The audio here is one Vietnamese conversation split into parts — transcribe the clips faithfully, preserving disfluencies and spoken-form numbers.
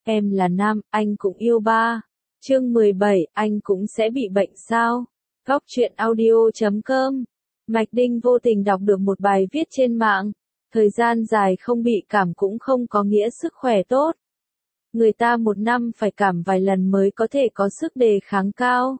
Em là nam, anh cũng yêu ba. Chương mười bảy, anh cũng sẽ bị bệnh sao? Góc truyện audio chấm com. Mạch Đinh vô tình đọc được một bài viết trên mạng. Thời gian dài không bị cảm cũng không có nghĩa sức khỏe tốt. Người ta một năm phải cảm vài lần mới có thể có sức đề kháng cao.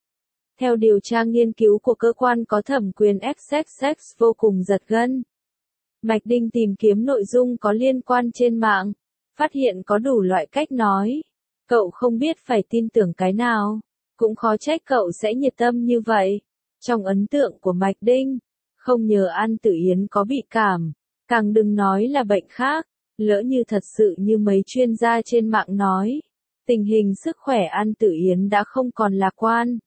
Theo điều tra nghiên cứu của cơ quan có thẩm quyền ích ích ích vô cùng giật gân. Mạch Đinh tìm kiếm nội dung có liên quan trên mạng, phát hiện có đủ loại cách nói. Cậu không biết phải tin tưởng cái nào, cũng khó trách cậu sẽ nhiệt tâm như vậy. Trong ấn tượng của Mạch Đinh, không nhờ An Tử Yến có bị cảm, càng đừng nói là bệnh khác. Lỡ như thật sự như mấy chuyên gia trên mạng nói, tình hình sức khỏe An Tử Yến đã không còn lạc quan.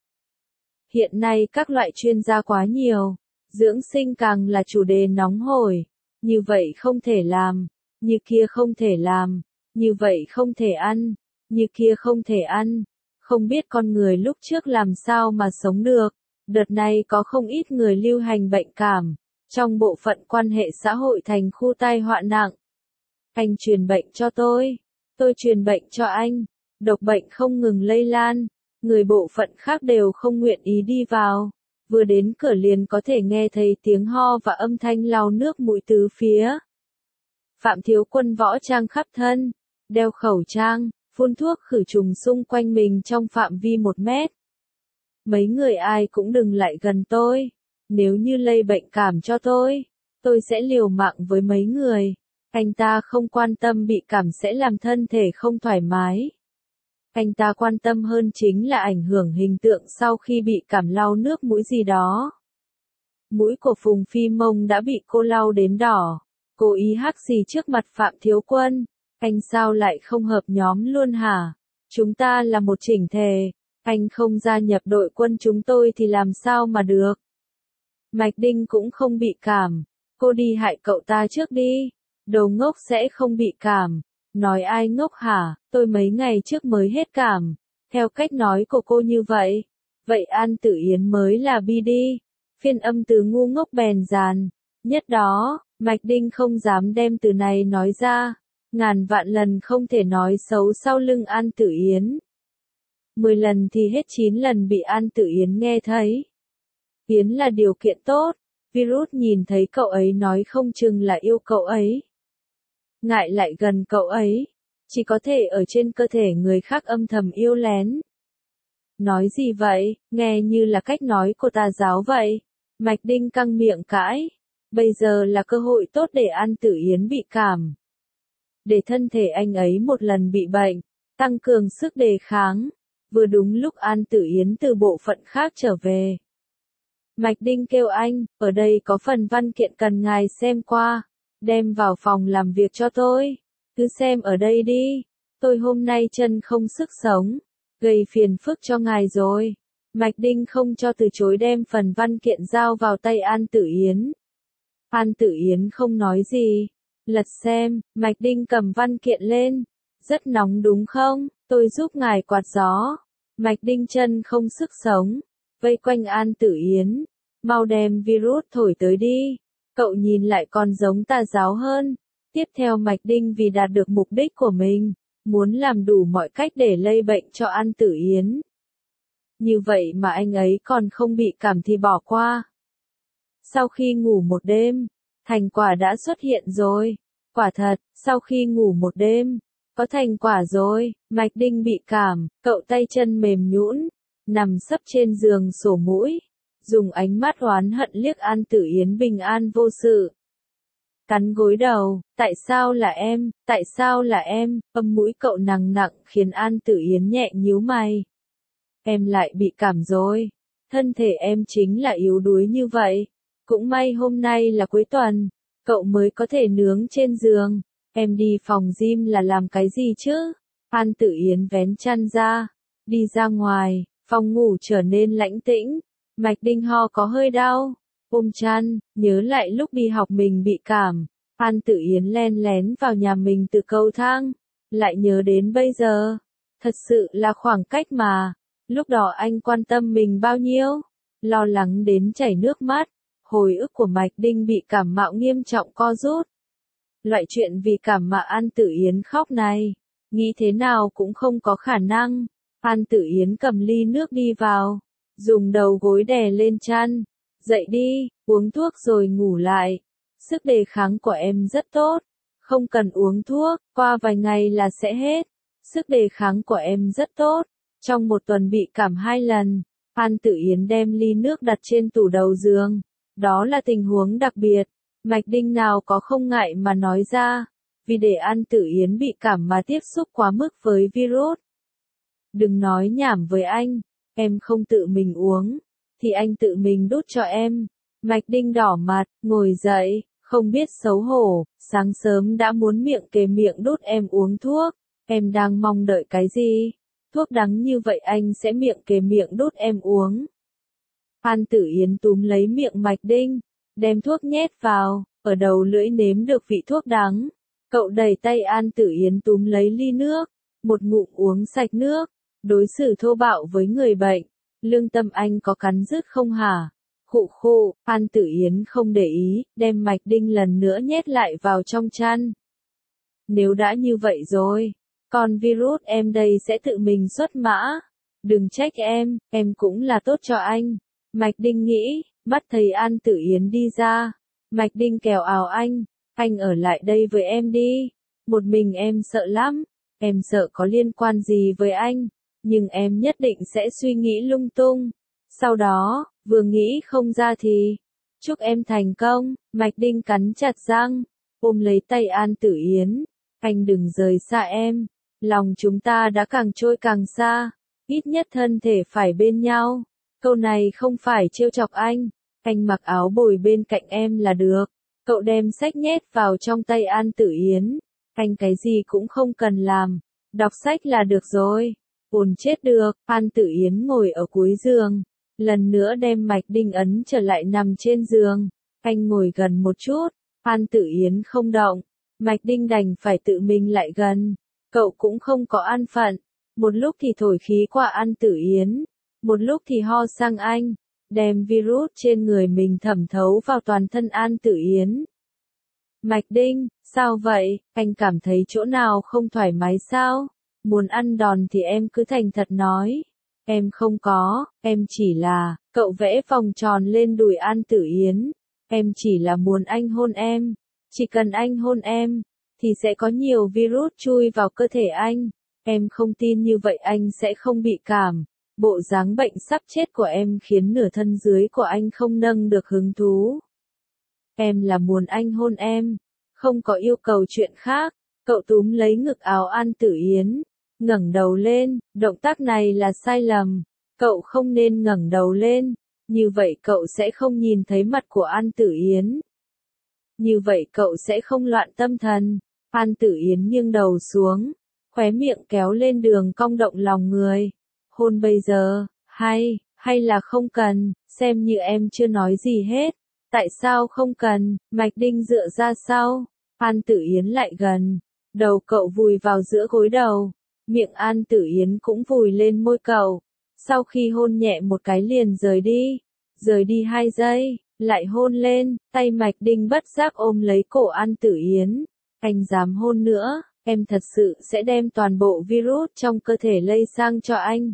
Hiện nay các loại chuyên gia quá nhiều, dưỡng sinh càng là chủ đề nóng hổi. Như vậy không thể làm, như kia không thể làm, như vậy không thể ăn, như kia không thể ăn. Không biết con người lúc trước làm sao mà sống được. Đợt này có không ít người lưu hành bệnh cảm, trong bộ phận quan hệ xã hội thành khu tai họa nặng. Anh truyền bệnh cho tôi, tôi truyền bệnh cho anh, độc bệnh không ngừng lây lan, người bộ phận khác đều không nguyện ý đi vào. Vừa đến cửa liền có thể nghe thấy tiếng ho và âm thanh lau nước mũi tứ phía. Phạm Thiếu Quân võ trang khắp thân, đeo khẩu trang, phun thuốc khử trùng xung quanh mình trong phạm vi một mét. Mấy người ai cũng đừng lại gần tôi, nếu như lây bệnh cảm cho tôi, tôi sẽ liều mạng với mấy người. Anh ta không quan tâm bị cảm sẽ làm thân thể không thoải mái. Anh ta quan tâm hơn chính là ảnh hưởng hình tượng sau khi bị cảm lau nước mũi gì đó. Mũi của Phùng Phi Mông đã bị cô lau đến đỏ, cố ý hắc xì trước mặt Phạm Thiếu Quân. Anh sao lại không hợp nhóm luôn hả? Chúng ta là một chỉnh thể, anh không gia nhập đội quân chúng tôi thì làm sao mà được? Mạch Đinh cũng không bị cảm, cô đi hại cậu ta trước đi, đồ ngốc sẽ không bị cảm. Nói ai ngốc hả, tôi mấy ngày trước mới hết cảm. Theo cách nói của cô như vậy, vậy An Tử Yến mới là bi đi. Phiên âm từ ngu ngốc bèn giàn. Nhất đó, Mạch Đinh không dám đem từ này nói ra. Ngàn vạn lần không thể nói xấu sau lưng An Tử Yến. Mười lần thì hết chín lần bị An Tử Yến nghe thấy. Yến là điều kiện tốt, virus nhìn thấy cậu ấy nói không chừng là yêu cậu ấy. Ngại lại gần cậu ấy, chỉ có thể ở trên cơ thể người khác âm thầm yêu lén. Nói gì vậy, nghe như là cách nói của tà giáo vậy. Mạch Đinh căng miệng cãi, bây giờ là cơ hội tốt để An Tử Yến bị cảm. Để thân thể anh ấy một lần bị bệnh, tăng cường sức đề kháng, vừa đúng lúc An Tử Yến từ bộ phận khác trở về. Mạch Đinh kêu anh, ở đây có phần văn kiện cần ngài xem qua. Đem vào phòng làm việc cho tôi. Cứ xem ở đây đi. Tôi hôm nay chân không sức sống. Gây phiền phức cho ngài rồi. Mạch Đinh không cho từ chối đem phần văn kiện giao vào tay An Tử Yến. An Tử Yến không nói gì. Lật xem, Mạch Đinh cầm văn kiện lên. Rất nóng đúng không? Tôi giúp ngài quạt gió. Mạch Đinh chân không sức sống. Vây quanh An Tử Yến. Mau đem virus thổi tới đi. Cậu nhìn lại còn giống tà giáo hơn. Tiếp theo Mạch Đinh vì đạt được mục đích của mình, muốn làm đủ mọi cách để lây bệnh cho An Tử Yến. Như vậy mà anh ấy còn không bị cảm thì bỏ qua. Sau khi ngủ một đêm, thành quả đã xuất hiện rồi. Quả thật, sau khi ngủ một đêm, có thành quả rồi. Mạch Đinh bị cảm, cậu tay chân mềm nhũn, nằm sấp trên giường sổ mũi. Dùng ánh mắt oán hận liếc An Tử Yến bình an vô sự. Cắn gối đầu, tại sao là em, tại sao là em, âm mũi cậu nặng nặng khiến An Tử Yến nhẹ nhíu mày. Em lại bị cảm rồi, thân thể em chính là yếu đuối như vậy. Cũng may hôm nay là cuối tuần, cậu mới có thể nướng trên giường. Em đi phòng gym là làm cái gì chứ? An Tử Yến vén chăn ra, đi ra ngoài, phòng ngủ trở nên lãnh tĩnh. Mạch Đinh ho có hơi đau, ôm chăn, nhớ lại lúc đi học mình bị cảm. An Tử Yến len lén vào nhà mình từ cầu thang, lại nhớ đến bây giờ. Thật sự là khoảng cách mà, lúc đó anh quan tâm mình bao nhiêu, lo lắng đến chảy nước mắt. Hồi ức của Mạch Đinh bị cảm mạo nghiêm trọng co rút. Loại chuyện vì cảm mà An Tử Yến khóc này, Nghĩ thế nào cũng không có khả năng. An Tử Yến cầm ly nước đi vào, dùng đầu gối đè lên chăn. Dậy đi, uống thuốc rồi ngủ lại. Sức đề kháng của em rất tốt. Không cần uống thuốc, qua vài ngày là sẽ hết. Sức đề kháng của em rất tốt. Trong một tuần bị cảm hai lần. An Tử Yến đem ly nước đặt trên tủ đầu giường. Đó là tình huống đặc biệt. Mạch Đinh nào có không ngại mà nói ra. Vì để An Tử Yến bị cảm mà tiếp xúc quá mức với virus. Đừng nói nhảm với anh. Em không tự mình uống. Thì anh tự mình đút cho em. Mạch Đinh đỏ mặt, ngồi dậy, không biết xấu hổ. Sáng sớm đã muốn miệng kề miệng đút em uống thuốc. Em đang mong đợi cái gì? Thuốc đắng như vậy anh sẽ miệng kề miệng đút em uống. An Tử Yến túm lấy miệng Mạch Đinh, đem thuốc nhét vào, ở đầu lưỡi nếm được vị thuốc đắng. Cậu đẩy tay An Tử Yến túm lấy ly nước, một ngụm uống sạch nước, đối xử thô bạo với người bệnh. Lương tâm anh có cắn rứt không hả? Khụ khụ, An Tử Yến không để ý, đem Mạch Đinh lần nữa nhét lại vào trong chăn. Nếu đã như vậy rồi, còn virus em đây sẽ tự mình xuất mã. Đừng trách em, em cũng là tốt cho anh. Mạch Đinh nghĩ, mắt thấy An Tử Yến đi ra. Mạch Đinh kèo ào anh, anh ở lại đây với em đi. Một mình em sợ lắm, em sợ có liên quan gì với anh. Nhưng em nhất định sẽ suy nghĩ lung tung. Sau đó, vừa nghĩ không ra thì, chúc em thành công. Mạch Đinh cắn chặt răng, ôm lấy tay An Tử Yến. Anh đừng rời xa em. Lòng chúng ta đã càng trôi càng xa. Ít nhất thân thể phải bên nhau. Câu này không phải trêu chọc anh. Anh mặc áo bồi bên cạnh em là được. Cậu đem sách nhét vào trong tay An Tử Yến. Anh cái gì cũng không cần làm. Đọc sách là được rồi. Ồn chết được. An Tử Yến ngồi ở cuối giường. Lần nữa đem Mạch Đinh ấn trở lại nằm trên giường. Anh ngồi gần một chút. An Tử Yến không động. Mạch Đinh đành phải tự mình lại gần. Cậu cũng không có an phận. Một lúc thì thổi khí qua An Tử Yến. Một lúc thì ho sang anh. Đem virus trên người mình thẩm thấu vào toàn thân An Tử Yến. Mạch Đinh, sao vậy? Anh cảm thấy chỗ nào không thoải mái sao? Muốn ăn đòn thì em cứ thành thật nói. Em không có, em chỉ là, cậu vẽ vòng tròn lên đùi An Tử Yến. Em chỉ là muốn anh hôn em. Chỉ cần anh hôn em, thì sẽ có nhiều virus chui vào cơ thể anh. Em không tin như vậy anh sẽ không bị cảm. Bộ dáng bệnh sắp chết của em khiến nửa thân dưới của anh không nâng được hứng thú. Em là muốn anh hôn em, không có yêu cầu chuyện khác. Cậu túm lấy ngực áo An Tử Yến, ngẩng đầu lên, động tác này là sai lầm. Cậu không nên ngẩng đầu lên, như vậy cậu sẽ không nhìn thấy mặt của An Tử Yến. Như vậy cậu sẽ không loạn tâm thần. An Tử Yến nghiêng đầu xuống, khóe miệng kéo lên đường cong động lòng người. Hôn bây giờ, hay, hay là không cần, xem như em chưa nói gì hết. Tại sao không cần? Mạch Đinh dựa ra sau. An Tử Yến lại gần. Đầu cậu vùi vào giữa gối đầu. Miệng An Tử Yến cũng vùi lên môi cậu. Sau khi hôn nhẹ một cái liền rời đi. Rời đi hai giây, lại hôn lên. Tay Mạch Đinh bất giác ôm lấy cổ An Tử Yến. Anh dám hôn nữa, em thật sự sẽ đem toàn bộ virus trong cơ thể lây sang cho anh.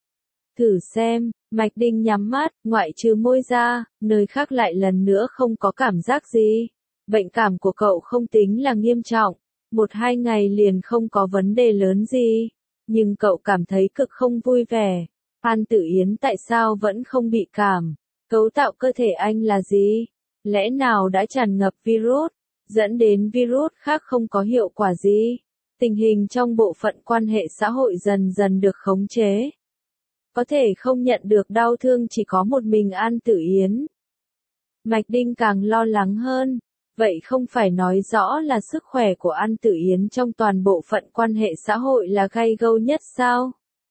Thử xem. Mạch Đinh nhắm mắt, ngoại trừ môi ra, nơi khác lại lần nữa không có cảm giác gì. Bệnh cảm của cậu không tính là nghiêm trọng, một hai ngày liền không có vấn đề lớn gì. Nhưng cậu cảm thấy cực không vui vẻ. An Tử Yến tại sao vẫn không bị cảm? Cấu tạo cơ thể anh là gì? Lẽ nào đã tràn ngập virus, dẫn đến virus khác không có hiệu quả gì? Tình hình trong bộ phận quan hệ xã hội dần dần được khống chế. Có thể không nhận được đau thương chỉ có một mình An Tử Yến. Mạch Đinh càng lo lắng hơn. Vậy không phải nói rõ là sức khỏe của An Tử Yến trong toàn bộ phận quan hệ xã hội là gay gâu nhất sao?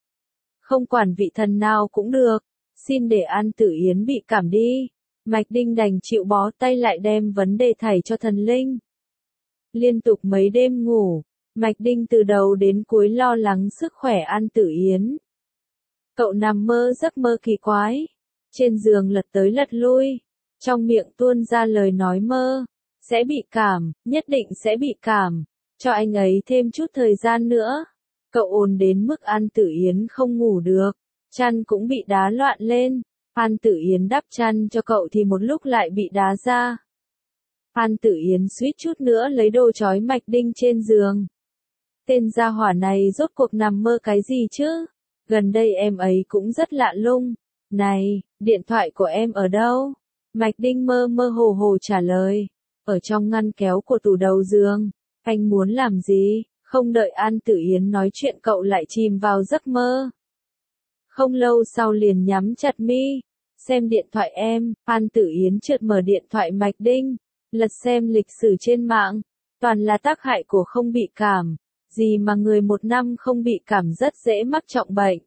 Không quản vị thần nào cũng được. Xin để An Tử Yến bị cảm đi. Mạch Đinh đành chịu bó tay lại đem vấn đề thảy cho thần linh. Liên tục mấy đêm ngủ, Mạch Đinh từ đầu đến cuối lo lắng sức khỏe An Tử Yến. Cậu nằm mơ giấc mơ kỳ quái. Trên giường lật tới lật lui. Trong miệng tuôn ra lời nói mơ. Sẽ bị cảm, nhất định sẽ bị cảm. Cho anh ấy thêm chút thời gian nữa. Cậu ồn đến mức An Tử Yến không ngủ được, chăn cũng bị đá loạn lên. An Tử Yến đắp chăn cho cậu thì một lúc lại bị đá ra. An Tử Yến suýt chút nữa lấy đồ trói Mạch Đinh trên giường. Tên gia hỏa này rốt cuộc nằm mơ cái gì chứ? Gần đây em ấy cũng rất lạ lung. Này, điện thoại của em ở đâu? Mạch Đinh mơ mơ hồ hồ trả lời. Ở trong ngăn kéo của tủ đầu giường. Anh muốn làm gì? Không đợi An Tử Yến nói chuyện cậu lại chìm vào giấc mơ. Không lâu sau liền nhắm chặt mi. Xem điện thoại em, An Tử Yến chợt mở điện thoại Mạch Đinh. Lật xem lịch sử trên mạng. Toàn là tác hại của không bị cảm. Gì mà người một năm không bị cảm rất dễ mắc trọng bệnh.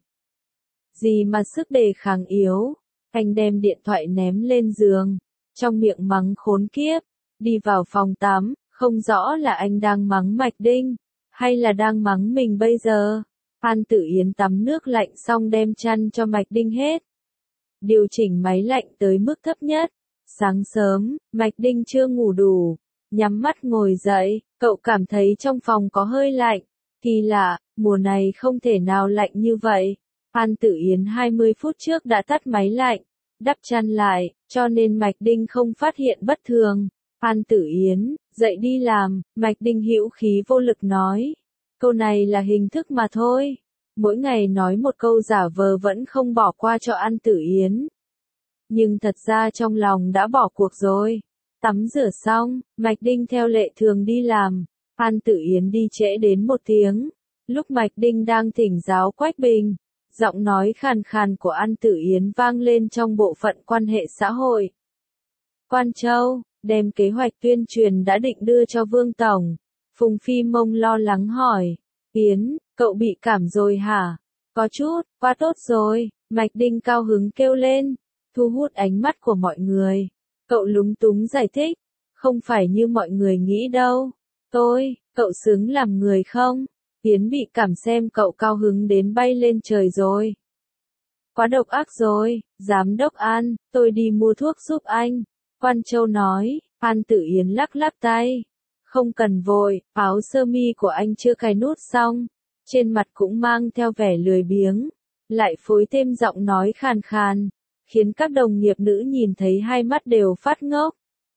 Gì mà sức đề kháng yếu. Anh đem điện thoại ném lên giường. Trong miệng mắng khốn kiếp. Đi vào phòng tắm. Không rõ là anh đang mắng Mạch Đinh. Hay là đang mắng mình bây giờ. An Tử Yến tắm nước lạnh xong đem chăn cho Mạch Đinh hết. Điều chỉnh máy lạnh tới mức thấp nhất. Sáng sớm, Mạch Đinh chưa ngủ đủ. Nhắm mắt ngồi dậy, cậu cảm thấy trong phòng có hơi lạnh. Kỳ lạ, mùa này không thể nào lạnh như vậy. An Tử Yến hai mươi phút trước đã tắt máy lạnh, đắp chăn lại, cho nên Mạch Đinh không phát hiện bất thường. An Tử Yến, dậy đi làm, Mạch Đinh hữu khí vô lực nói. Câu này là hình thức mà thôi. Mỗi ngày nói một câu giả vờ vẫn không bỏ qua cho An Tử Yến. Nhưng thật ra trong lòng đã bỏ cuộc rồi. Tắm rửa xong, Mạch Đinh theo lệ thường đi làm. An Tử Yến đi trễ đến một tiếng. Lúc Mạch Đinh đang thỉnh giáo Quách Bình, giọng nói khàn khàn của An Tử Yến vang lên trong bộ phận quan hệ xã hội. Quan Châu, đem kế hoạch tuyên truyền đã định đưa cho Vương Tổng. Phùng Phi Mông lo lắng hỏi. Yến, cậu bị cảm rồi hả? Có chút, quá tốt rồi. Mạch Đinh cao hứng kêu lên, thu hút ánh mắt của mọi người. Cậu lúng túng giải thích. Không phải như mọi người nghĩ đâu. Tôi, cậu xứng làm người không? Yến bị cảm xem cậu cao hứng đến bay lên trời rồi. Quá độc ác rồi, giám đốc An, tôi đi mua thuốc giúp anh. Quan Châu nói. An Tử Yến lắc lắc tay. Không cần vội, áo sơ mi của anh chưa cài nút xong. Trên mặt cũng mang theo vẻ lười biếng. Lại phối thêm giọng nói khàn khàn. Khiến các đồng nghiệp nữ nhìn thấy hai mắt đều phát ngốc.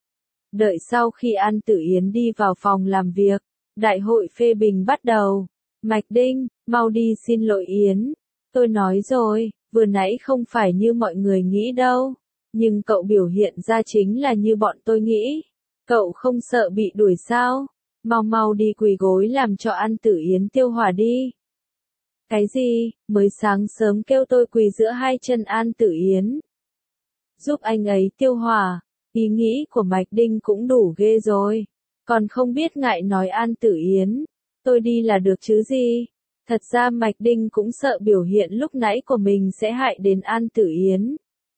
Đợi sau khi An Tử Yến đi vào phòng làm việc, đại hội phê bình bắt đầu. Mạch Đinh, mau đi xin lỗi Yến. Tôi nói rồi, vừa nãy không phải như mọi người nghĩ đâu. Nhưng cậu biểu hiện ra chính là như bọn tôi nghĩ. Cậu không sợ bị đuổi sao? Mau mau đi quỳ gối làm cho An Tử Yến tiêu hỏa đi. Cái gì, mới sáng sớm kêu tôi quỳ giữa hai chân An Tử Yến. Giúp anh ấy tiêu hỏa. Ý nghĩ của Mạch Đinh cũng đủ ghê rồi. Còn không biết ngại nói An Tử Yến. Tôi đi là được chứ gì. Thật ra Mạch Đinh cũng sợ biểu hiện lúc nãy của mình sẽ hại đến An Tử Yến.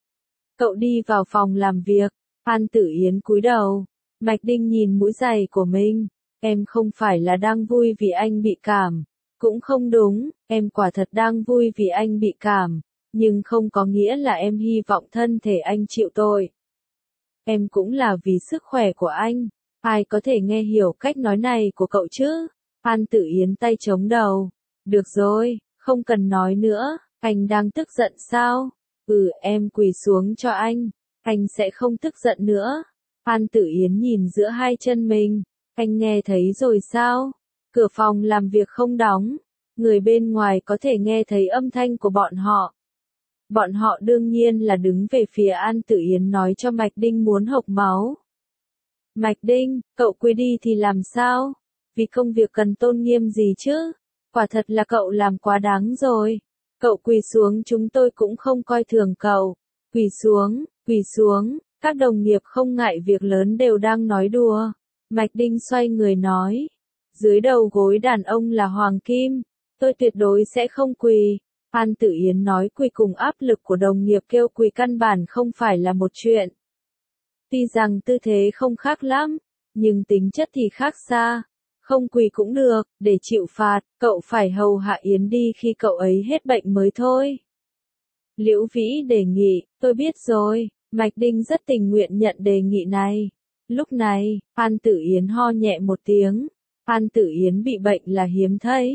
Cậu đi vào phòng làm việc. An Tử Yến cúi đầu. Mạch Đinh nhìn mũi giày của mình. Em không phải là đang vui vì anh bị cảm. Cũng không đúng, em quả thật đang vui vì anh bị cảm. Nhưng không có nghĩa là em hy vọng thân thể anh chịu tội. Em cũng là vì sức khỏe của anh. Ai có thể nghe hiểu cách nói này của cậu chứ? An Tử Yến tay chống đầu. Được rồi, không cần nói nữa. Anh đang tức giận sao? Ừ, em quỳ xuống cho anh. Anh sẽ không tức giận nữa. An Tử Yến nhìn giữa hai chân mình. Anh nghe thấy rồi sao? Cửa phòng làm việc không đóng. Người bên ngoài có thể nghe thấy âm thanh của bọn họ. Bọn họ đương nhiên là đứng về phía An Tử Yến nói cho Mạch Đinh muốn hộc máu. Mạch Đinh, cậu quỳ đi thì làm sao? Vì công việc cần tôn nghiêm gì chứ? Quả thật là cậu làm quá đáng rồi. Cậu quỳ xuống chúng tôi cũng không coi thường cậu. Quỳ xuống, quỳ xuống, các đồng nghiệp không ngại việc lớn đều đang nói đùa. Mạch Đinh xoay người nói. Dưới đầu gối đàn ông là hoàng kim. Tôi tuyệt đối sẽ không quỳ. An Tử Yến nói quỳ cùng áp lực của đồng nghiệp kêu quỳ căn bản không phải là một chuyện. Tuy rằng tư thế không khác lắm, nhưng tính chất thì khác xa. Không quỳ cũng được, để chịu phạt, cậu phải hầu hạ Yến đi khi cậu ấy hết bệnh mới thôi. Liễu Vĩ đề nghị, tôi biết rồi, Mạch Đinh rất tình nguyện nhận đề nghị này. Lúc này, An Tử Yến ho nhẹ một tiếng. An Tử Yến bị bệnh là hiếm thấy.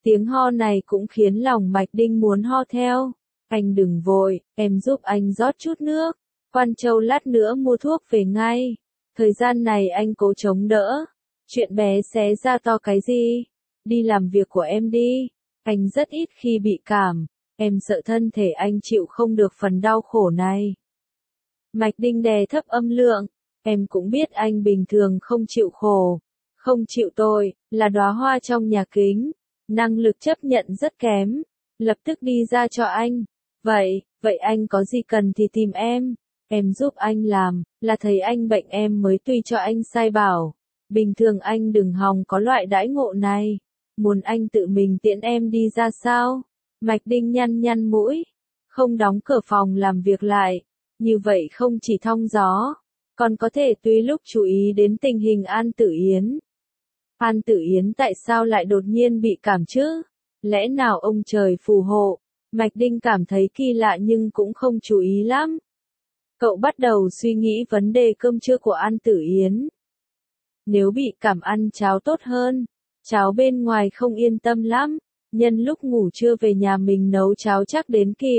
Tiếng ho này cũng khiến lòng Mạch Đinh muốn ho theo. Anh đừng vội, em giúp anh rót chút nước. Quan Châu lát nữa mua thuốc về ngay. Thời gian này anh cố chống đỡ. Chuyện bé xé ra to cái gì? Đi làm việc của em đi. Anh rất ít khi bị cảm. Em sợ thân thể anh chịu không được phần đau khổ này. Mạch Đinh đè thấp âm lượng. Em cũng biết anh bình thường không chịu khổ. Không chịu tội, là đóa hoa trong nhà kính. Năng lực chấp nhận rất kém. Lập tức đi ra cho anh. Vậy, vậy anh có gì cần thì tìm em. Em giúp anh làm, là thấy anh bệnh em mới tùy cho anh sai bảo. Bình thường anh đừng hòng có loại đãi ngộ này. Muốn anh tự mình tiễn em đi ra sao? Mạch Đinh nhăn nhăn mũi. Không đóng cửa phòng làm việc lại. Như vậy không chỉ thong gió, còn có thể tùy lúc chú ý đến tình hình An Tử Yến. An Tử Yến tại sao lại đột nhiên bị cảm chứ? Lẽ nào ông trời phù hộ? Mạch Đinh cảm thấy kỳ lạ nhưng cũng không chú ý lắm. Cậu bắt đầu suy nghĩ vấn đề cơm trưa của An Tử Yến. Nếu bị cảm ăn cháo tốt hơn. Cháo bên ngoài không yên tâm lắm. Nhân lúc ngủ trưa về nhà mình nấu cháo chắc đến kịp.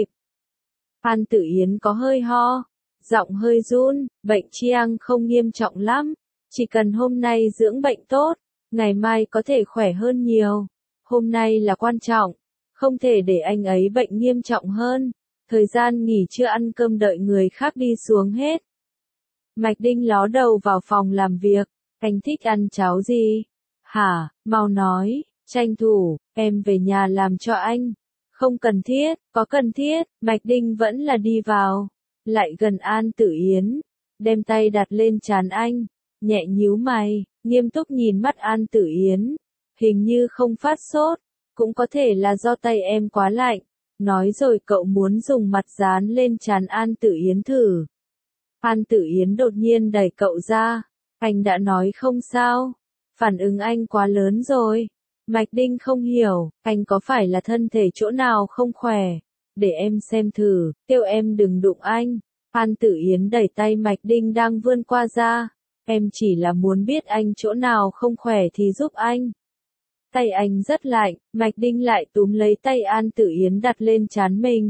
An Tử Yến có hơi ho. Giọng hơi run. Bệnh Chiang không nghiêm trọng lắm. Chỉ cần hôm nay dưỡng bệnh tốt. Ngày mai có thể khỏe hơn nhiều. Hôm nay là quan trọng. Không thể để anh ấy bệnh nghiêm trọng hơn. Thời gian nghỉ trưa ăn cơm đợi người khác đi xuống hết. Mạch Đinh ló đầu vào phòng làm việc. Anh thích ăn cháo gì? Hả, mau nói, tranh thủ, em về nhà làm cho anh. Không cần thiết, có cần thiết, Mạch Đinh vẫn là đi vào. Lại gần An Tử Yến. Đem tay đặt lên trán anh. Nhẹ nhíu mày, nghiêm túc nhìn mắt An Tử Yến. Hình như không phát sốt. Cũng có thể là do tay em quá lạnh. Nói rồi cậu muốn dùng mặt dán lên trán An Tử Yến thử. An Tử Yến đột nhiên đẩy cậu ra. Anh đã nói không sao. Phản ứng anh quá lớn rồi. Mạch Đinh không hiểu, anh có phải là thân thể chỗ nào không khỏe. Để em xem thử, kêu em đừng đụng anh. An Tử Yến đẩy tay Mạch Đinh đang vươn qua ra. Em chỉ là muốn biết anh chỗ nào không khỏe thì giúp anh. Tay anh rất lạnh, Mạch Đinh lại túm lấy tay An Tử Yến đặt lên trán mình.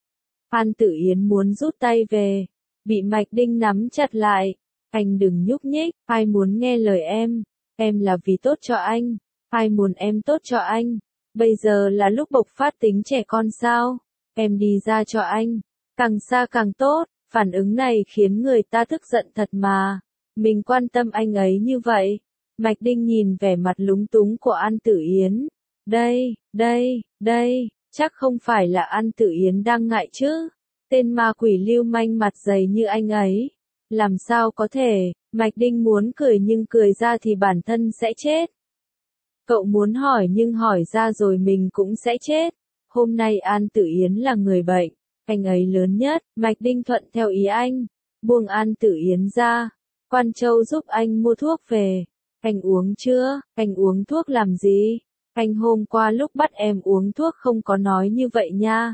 An Tử Yến muốn rút tay về, bị Mạch Đinh nắm chặt lại. Anh đừng nhúc nhích, ai muốn nghe lời em, em là vì tốt cho anh, ai muốn em tốt cho anh. Bây giờ là lúc bộc phát tính trẻ con sao, em đi ra cho anh, càng xa càng tốt. Phản ứng này khiến người ta tức giận thật mà, mình quan tâm anh ấy như vậy. Mạch Đinh nhìn vẻ mặt lúng túng của An Tử Yến. Đây, đây, đây, chắc không phải là An Tử Yến đang ngại chứ. Tên ma quỷ lưu manh mặt dày như anh ấy. Làm sao có thể, Mạch Đinh muốn cười nhưng cười ra thì bản thân sẽ chết. Cậu muốn hỏi nhưng hỏi ra rồi mình cũng sẽ chết. Hôm nay An Tử Yến là người bệnh, anh ấy lớn nhất, Mạch Đinh thuận theo ý anh. Buông An Tử Yến ra, Quan Châu giúp anh mua thuốc về. Anh uống chưa? Anh uống thuốc làm gì? Anh hôm qua lúc bắt em uống thuốc không có nói như vậy nha.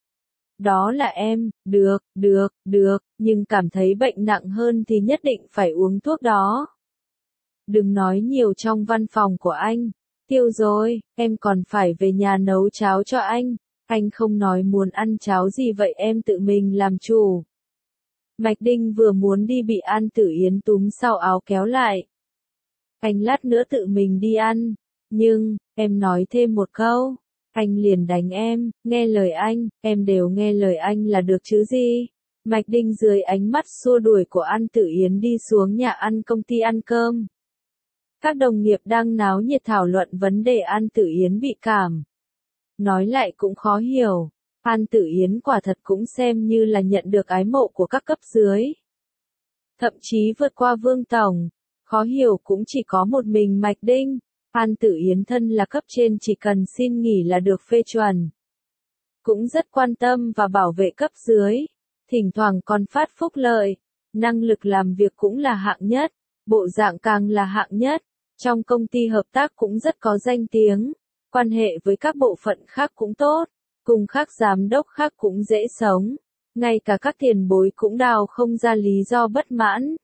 Đó là em, được, được, được, nhưng cảm thấy bệnh nặng hơn thì nhất định phải uống thuốc đó. Đừng nói nhiều trong văn phòng của anh. Tiêu rồi, em còn phải về nhà nấu cháo cho anh. Anh không nói muốn ăn cháo gì vậy em tự mình làm chủ. Mạch Đinh vừa muốn đi bị An Tử Yến túm sau áo kéo lại. Anh lát nữa tự mình đi ăn. Nhưng, em nói thêm một câu. Anh liền đánh em, nghe lời anh, em đều nghe lời anh là được chứ gì. Mạch Đinh dưới ánh mắt xua đuổi của An Tử Yến đi xuống nhà ăn công ty ăn cơm. Các đồng nghiệp đang náo nhiệt thảo luận vấn đề An Tử Yến bị cảm. Nói lại cũng khó hiểu. An Tử Yến quả thật cũng xem như là nhận được ái mộ của các cấp dưới. Thậm chí vượt qua Vương Tổng. Khó hiểu cũng chỉ có một mình Mạch Đinh. An Tử Yến thân là cấp trên chỉ cần xin nghỉ là được phê chuẩn. Cũng rất quan tâm và bảo vệ cấp dưới. Thỉnh thoảng còn phát phúc lợi. Năng lực làm việc cũng là hạng nhất. Bộ dạng càng là hạng nhất. Trong công ty hợp tác cũng rất có danh tiếng. Quan hệ với các bộ phận khác cũng tốt. Cùng các giám đốc khác cũng dễ sống. Ngay cả các tiền bối cũng đào không ra lý do bất mãn.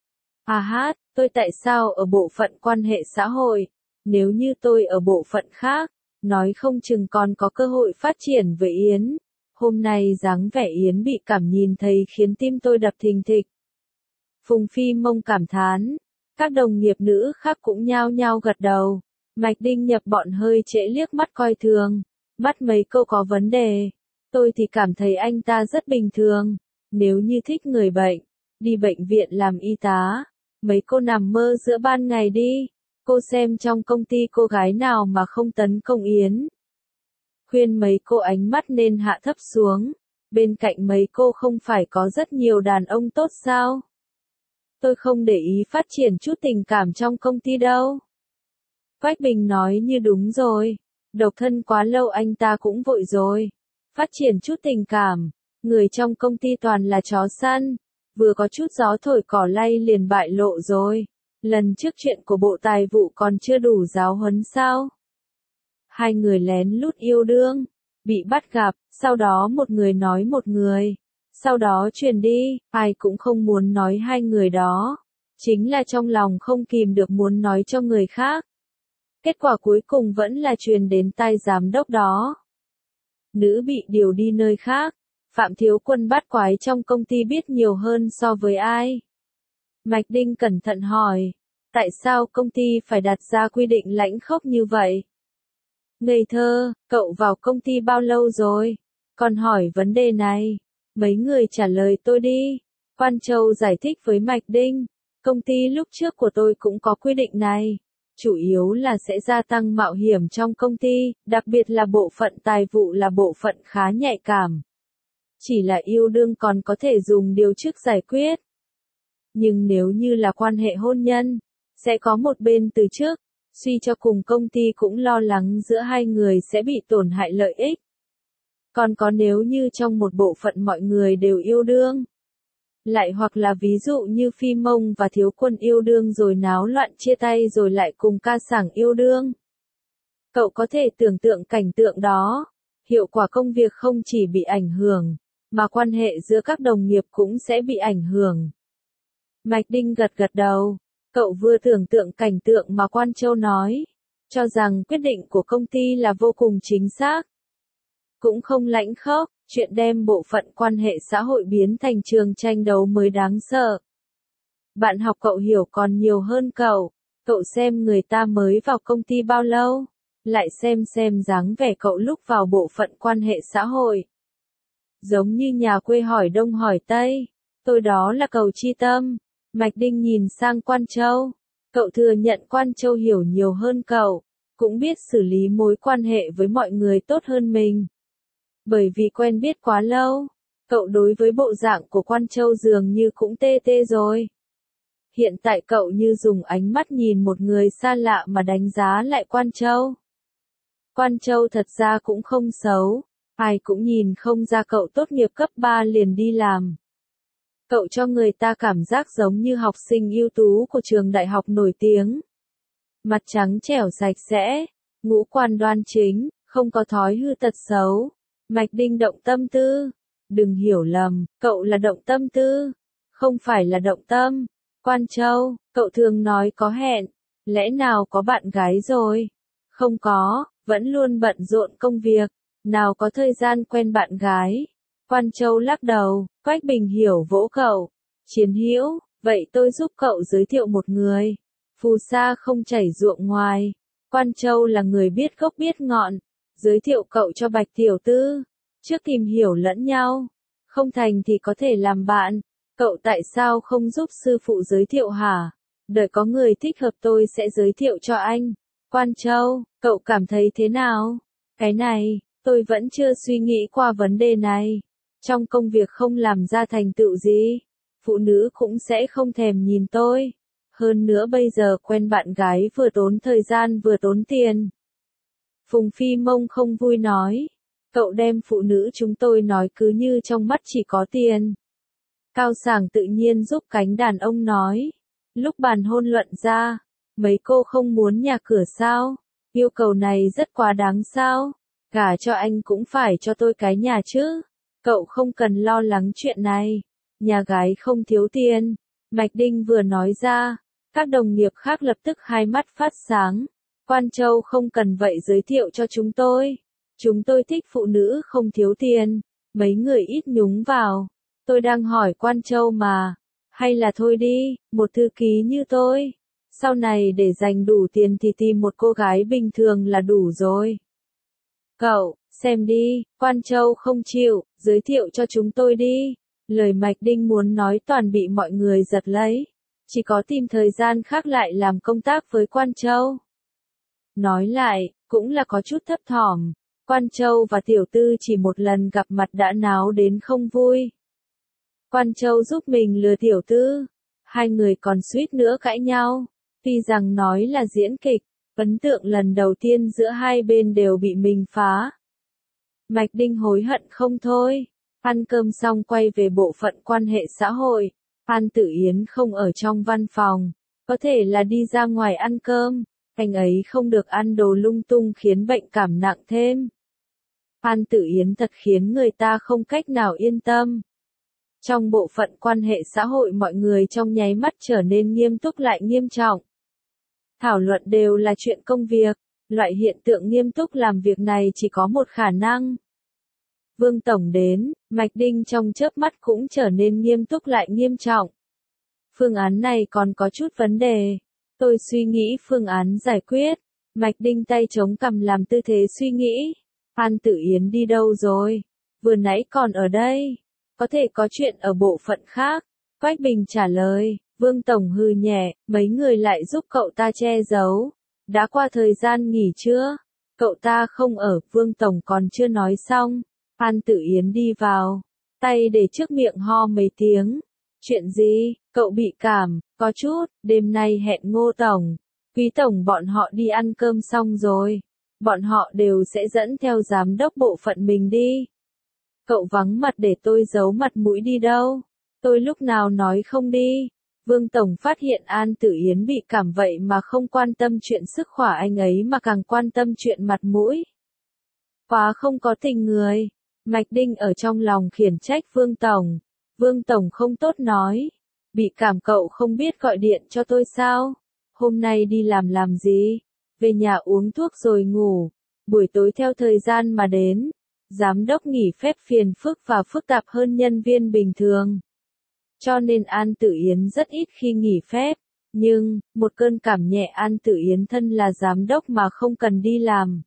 À hát, tôi tại sao ở bộ phận quan hệ xã hội? Nếu như tôi ở bộ phận khác, nói không chừng còn có cơ hội phát triển với Yến. Hôm nay dáng vẻ Yến bị cảm nhìn thấy khiến tim tôi đập thình thịch. Phùng Phi Mông cảm thán, các đồng nghiệp nữ khác cũng nhao nhao gật đầu. Mạch Đinh Nhập bọn hơi trễ liếc mắt coi thường, bắt mấy câu có vấn đề. Tôi thì cảm thấy anh ta rất bình thường, nếu như thích người bệnh, đi bệnh viện làm y tá, mấy cô nằm mơ giữa ban ngày đi, cô xem trong công ty cô gái nào mà không tấn công Yến. Khuyên mấy cô ánh mắt nên hạ thấp xuống, bên cạnh mấy cô không phải có rất nhiều đàn ông tốt sao? Tôi không để ý phát triển chút tình cảm trong công ty đâu. Quách Bình nói như đúng rồi, độc thân quá lâu anh ta cũng vội rồi. Phát triển chút tình cảm, người trong công ty toàn là chó săn, vừa có chút gió thổi cỏ lay liền bại lộ rồi. Lần trước chuyện của Bộ Tài vụ còn chưa đủ giáo huấn sao? Hai người lén lút yêu đương, bị bắt gặp, sau đó một người nói một người, sau đó truyền đi, ai cũng không muốn nói hai người đó, chính là trong lòng không kìm được muốn nói cho người khác. Kết quả cuối cùng vẫn là truyền đến tai giám đốc đó. Nữ bị điều đi nơi khác, Phạm Thiếu Quân bát quái trong công ty biết nhiều hơn so với ai. Mạch Đinh cẩn thận hỏi, tại sao công ty phải đặt ra quy định lãnh khốc như vậy? Ngây thơ, cậu vào công ty bao lâu rồi? Còn hỏi vấn đề này, mấy người trả lời tôi đi. Quan Châu giải thích với Mạch Đinh, công ty lúc trước của tôi cũng có quy định này. Chủ yếu là sẽ gia tăng mạo hiểm trong công ty, đặc biệt là bộ phận tài vụ là bộ phận khá nhạy cảm. Chỉ là yêu đương còn có thể dùng điều chức giải quyết. Nhưng nếu như là quan hệ hôn nhân, sẽ có một bên từ trước, suy cho cùng công ty cũng lo lắng giữa hai người sẽ bị tổn hại lợi ích. Còn có nếu như trong một bộ phận mọi người đều yêu đương. Lại hoặc là ví dụ như Phi Mông và Thiếu Quân yêu đương rồi náo loạn chia tay rồi lại cùng ca sảng yêu đương. Cậu có thể tưởng tượng cảnh tượng đó, hiệu quả công việc không chỉ bị ảnh hưởng, mà quan hệ giữa các đồng nghiệp cũng sẽ bị ảnh hưởng. Mạch Đinh gật gật đầu, cậu vừa tưởng tượng cảnh tượng mà Quan Châu nói, cho rằng quyết định của công ty là vô cùng chính xác. Cũng không lãnh khốc, chuyện đem bộ phận quan hệ xã hội biến thành trường tranh đấu mới đáng sợ. Bạn học cậu hiểu còn nhiều hơn cậu, cậu xem người ta mới vào công ty bao lâu, lại xem xem dáng vẻ cậu lúc vào bộ phận quan hệ xã hội. Giống như nhà quê hỏi đông hỏi tây, tôi đó là cầu chi tâm. Mạch Đinh nhìn sang Quan Châu, cậu thừa nhận Quan Châu hiểu nhiều hơn cậu, cũng biết xử lý mối quan hệ với mọi người tốt hơn mình. Bởi vì quen biết quá lâu, cậu đối với bộ dạng của Quan Châu dường như cũng tê tê rồi. Hiện tại cậu như dùng ánh mắt nhìn một người xa lạ mà đánh giá lại Quan Châu. Quan Châu thật ra cũng không xấu, ai cũng nhìn không ra cậu tốt nghiệp cấp ba liền đi làm. Cậu cho người ta cảm giác giống như học sinh ưu tú của trường đại học nổi tiếng. Mặt trắng trẻo sạch sẽ, ngũ quan đoan chính, không có thói hư tật xấu. Mạch Đinh động tâm tư. Đừng hiểu lầm, cậu là động tâm tư. Không phải là động tâm. Quan Châu, cậu thường nói có hẹn. Lẽ nào có bạn gái rồi? Không có, vẫn luôn bận rộn công việc. Nào có thời gian quen bạn gái. Quan Châu lắc đầu, Quách Bình hiểu vỗ cậu. Chiến hữu, vậy tôi giúp cậu giới thiệu một người. Phù sa không chảy ruộng ngoài. Quan Châu là người biết gốc biết ngọn. Giới thiệu cậu cho Bạch Tiểu Tư. Trước tìm hiểu lẫn nhau. Không thành thì có thể làm bạn. Cậu tại sao không giúp sư phụ giới thiệu hả? Đợi có người thích hợp tôi sẽ giới thiệu cho anh. Quan Châu, cậu cảm thấy thế nào? Cái này, tôi vẫn chưa suy nghĩ qua vấn đề này. Trong công việc không làm ra thành tựu gì, phụ nữ cũng sẽ không thèm nhìn tôi. Hơn nữa bây giờ quen bạn gái vừa tốn thời gian vừa tốn tiền. Phùng Phi Mông không vui nói. Cậu đem phụ nữ chúng tôi nói cứ như trong mắt chỉ có tiền. Cao Sảng tự nhiên giúp cánh đàn ông nói. Lúc bàn hôn luận ra, mấy cô không muốn nhà cửa sao? Yêu cầu này rất quá đáng sao? Gả cho anh cũng phải cho tôi cái nhà chứ. Cậu không cần lo lắng chuyện này. Nhà gái không thiếu tiền. Mạch Đinh vừa nói ra, các đồng nghiệp khác lập tức hai mắt phát sáng. Quan Châu không cần vậy giới thiệu cho chúng tôi. Chúng tôi thích phụ nữ không thiếu tiền. Mấy người ít nhúng vào. Tôi đang hỏi Quan Châu mà. Hay là thôi đi, một thư ký như tôi. Sau này để dành đủ tiền thì tìm một cô gái bình thường là đủ rồi. Cậu, xem đi, Quan Châu không chịu, giới thiệu cho chúng tôi đi. Lời Mạch Đinh muốn nói toàn bị mọi người giật lấy. Chỉ có tìm thời gian khác lại làm công tác với Quan Châu. Nói lại, cũng là có chút thấp thỏm. Quan Châu và Tiểu Tư chỉ một lần gặp mặt đã náo đến không vui. Quan Châu giúp mình lừa Tiểu Tư. Hai người còn suýt nữa cãi nhau. Tuy rằng nói là diễn kịch, ấn tượng lần đầu tiên giữa hai bên đều bị mình phá. Mạch Đinh hối hận không thôi. Ăn cơm xong quay về bộ phận quan hệ xã hội. Phan Tử Yến không ở trong văn phòng. Có thể là đi ra ngoài ăn cơm. Anh ấy không được ăn đồ lung tung khiến bệnh cảm nặng thêm. Phan Tử Yến thật khiến người ta không cách nào yên tâm. Trong bộ phận quan hệ xã hội mọi người trong nháy mắt trở nên nghiêm túc lại nghiêm trọng. Thảo luận đều là chuyện công việc. Loại hiện tượng nghiêm túc làm việc này chỉ có một khả năng. Vương Tổng đến, Mạch Đinh trong chớp mắt cũng trở nên nghiêm túc lại nghiêm trọng. Phương án này còn có chút vấn đề. Tôi suy nghĩ phương án giải quyết. Mạch Đinh tay chống cằm làm tư thế suy nghĩ. Phan Tử Yến đi đâu rồi? Vừa nãy còn ở đây. Có thể có chuyện ở bộ phận khác. Quách Bình trả lời. Vương Tổng hừ nhẹ, mấy người lại giúp cậu ta che giấu. Đã qua thời gian nghỉ chưa? Cậu ta không ở, Vương Tổng còn chưa nói xong. Phan Tử Yến đi vào. Tay để trước miệng ho mấy tiếng. Chuyện gì? Cậu bị cảm, có chút, đêm nay hẹn Ngô Tổng. Quý Tổng bọn họ đi ăn cơm xong rồi. Bọn họ đều sẽ dẫn theo giám đốc bộ phận mình đi. Cậu vắng mặt để tôi giấu mặt mũi đi đâu? Tôi lúc nào nói không đi? Vương Tổng phát hiện An Tử Yến bị cảm vậy mà không quan tâm chuyện sức khỏe anh ấy mà càng quan tâm chuyện mặt mũi. Quá không có tình người. Mạch Đinh ở trong lòng khiển trách Vương Tổng. Vương Tổng không tốt nói. Bị cảm cậu không biết gọi điện cho tôi sao? Hôm nay đi làm làm gì? Về nhà uống thuốc rồi ngủ. Buổi tối theo thời gian mà đến. Giám đốc nghỉ phép phiền phức và phức tạp hơn nhân viên bình thường. Cho nên An Tử Yến rất ít khi nghỉ phép. Nhưng, một cơn cảm nhẹ An Tử Yến thân là giám đốc mà không cần đi làm.